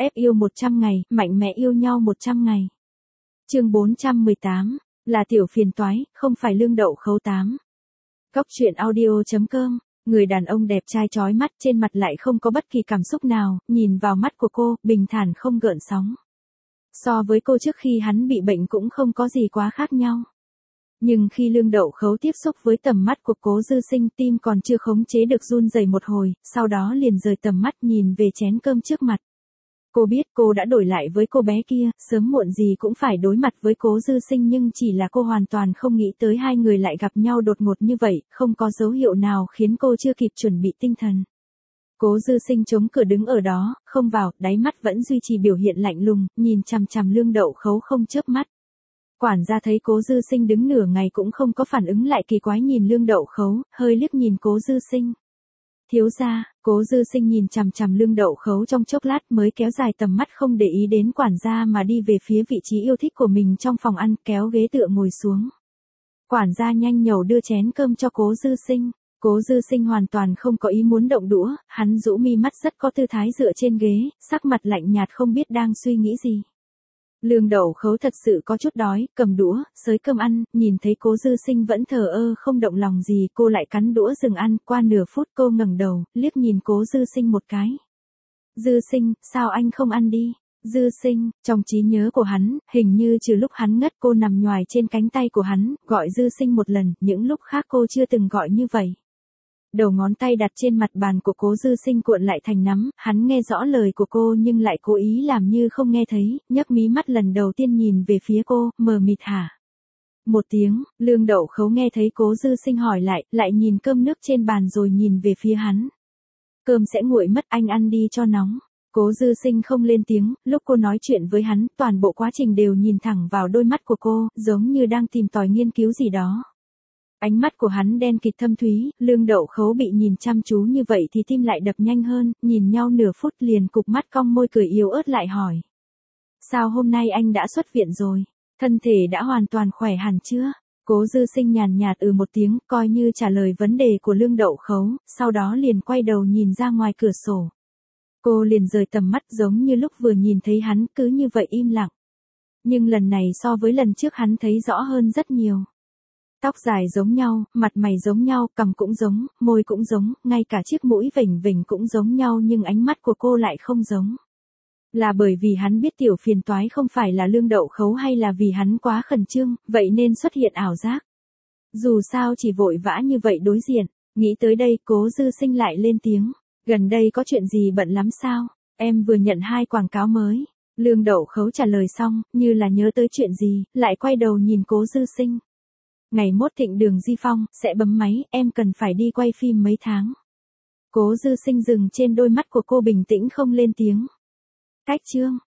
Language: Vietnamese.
Ép yêu 100 ngày, mạnh mẽ yêu nhau 100 ngày. Chương 418, là tiểu phiền toái, không phải lương đậu khấu 8. Góc truyện audio.com, người đàn ông đẹp trai chói mắt trên mặt lại không có bất kỳ cảm xúc nào, nhìn vào mắt của cô, bình thản không gợn sóng. So với cô trước khi hắn bị bệnh cũng không có gì quá khác nhau. Nhưng khi lương đậu khấu tiếp xúc với tầm mắt của Cố Dư Sinh, tim còn chưa khống chế được run rẩy một hồi, sau đó liền rời tầm mắt nhìn về chén cơm trước mặt. Cô biết cô đã đổi lại với cô bé kia, sớm muộn gì cũng phải đối mặt với Cố Dư Sinh, nhưng chỉ là cô hoàn toàn không nghĩ tới hai người lại gặp nhau đột ngột như vậy, không có dấu hiệu nào khiến cô chưa kịp chuẩn bị tinh thần. Cố Dư Sinh chống cửa đứng ở đó, không vào, đáy mắt vẫn duy trì biểu hiện lạnh lùng, nhìn chằm chằm lương đậu khấu không chớp mắt. Quản gia thấy Cố Dư Sinh đứng nửa ngày cũng không có phản ứng lại kỳ quái nhìn lương đậu khấu, hơi liếc nhìn Cố Dư Sinh. Thiếu gia, Cố Dư Sinh nhìn chằm chằm lương đậu khấu trong chốc lát mới kéo dài tầm mắt không để ý đến quản gia mà đi về phía vị trí yêu thích của mình trong phòng ăn, kéo ghế tựa ngồi xuống. Quản gia nhanh nhẩu đưa chén cơm cho Cố Dư Sinh. Cố Dư Sinh hoàn toàn không có ý muốn động đũa, hắn rũ mi mắt rất có tư thái dựa trên ghế, sắc mặt lạnh nhạt không biết đang suy nghĩ gì. Lương đậu khấu thật sự có chút đói, cầm đũa, xới cơm ăn, nhìn thấy Cố Dư Sinh vẫn thờ ơ không động lòng gì, cô lại cắn đũa dừng ăn, qua nửa phút cô ngẩng đầu, liếc nhìn Cố Dư Sinh một cái. Dư Sinh, sao anh không ăn đi? Dư Sinh, trong trí nhớ của hắn, hình như trừ lúc hắn ngất cô nằm nhoài trên cánh tay của hắn, gọi Dư Sinh một lần, những lúc khác cô chưa từng gọi như vậy. Đầu ngón tay đặt trên mặt bàn của Cố Dư Sinh cuộn lại thành nắm, hắn nghe rõ lời của cô nhưng lại cố ý làm như không nghe thấy, nhấc mí mắt lần đầu tiên nhìn về phía cô, mờ mịt hả? Một tiếng, lương đậu khấu nghe thấy Cố Dư Sinh hỏi lại nhìn cơm nước trên bàn rồi nhìn về phía hắn. Cơm sẽ nguội mất, anh ăn đi cho nóng. Cố Dư Sinh không lên tiếng, lúc cô nói chuyện với hắn, toàn bộ quá trình đều nhìn thẳng vào đôi mắt của cô, giống như đang tìm tòi nghiên cứu gì đó. Ánh mắt của hắn đen kịt thâm thúy, lương đậu khấu bị nhìn chăm chú như vậy thì tim lại đập nhanh hơn, nhìn nhau nửa phút liền cụp mắt cong môi cười yếu ớt lại hỏi. Sao hôm nay anh đã xuất viện rồi? Thân thể đã hoàn toàn khỏe hẳn chưa? Cố Dư Sinh nhàn nhạt một tiếng, coi như trả lời vấn đề của lương đậu khấu, sau đó liền quay đầu nhìn ra ngoài cửa sổ. Cô liền rời tầm mắt giống như lúc vừa nhìn thấy hắn, cứ như vậy im lặng. Nhưng lần này so với lần trước hắn thấy rõ hơn rất nhiều. Tóc dài giống nhau, mặt mày giống nhau, cằm cũng giống, môi cũng giống, ngay cả chiếc mũi vểnh vểnh cũng giống nhau, nhưng ánh mắt của cô lại không giống. Là bởi vì hắn biết tiểu phiền toái không phải là lương đậu khấu, hay là vì hắn quá khẩn trương, vậy nên xuất hiện ảo giác. Dù sao chỉ vội vã như vậy đối diện, nghĩ tới đây Cố Dư Sinh lại lên tiếng. Gần đây có chuyện gì bận lắm sao? Em vừa nhận 2 quảng cáo mới. Lương đậu khấu trả lời xong, như là nhớ tới chuyện gì, lại quay đầu nhìn Cố Dư Sinh. Ngày mốt Thịnh Đường Di Phong sẽ bấm máy, em cần phải đi quay phim mấy tháng. Cố Dư Sinh dừng trên đôi mắt của cô bình tĩnh không lên tiếng. Cách chương.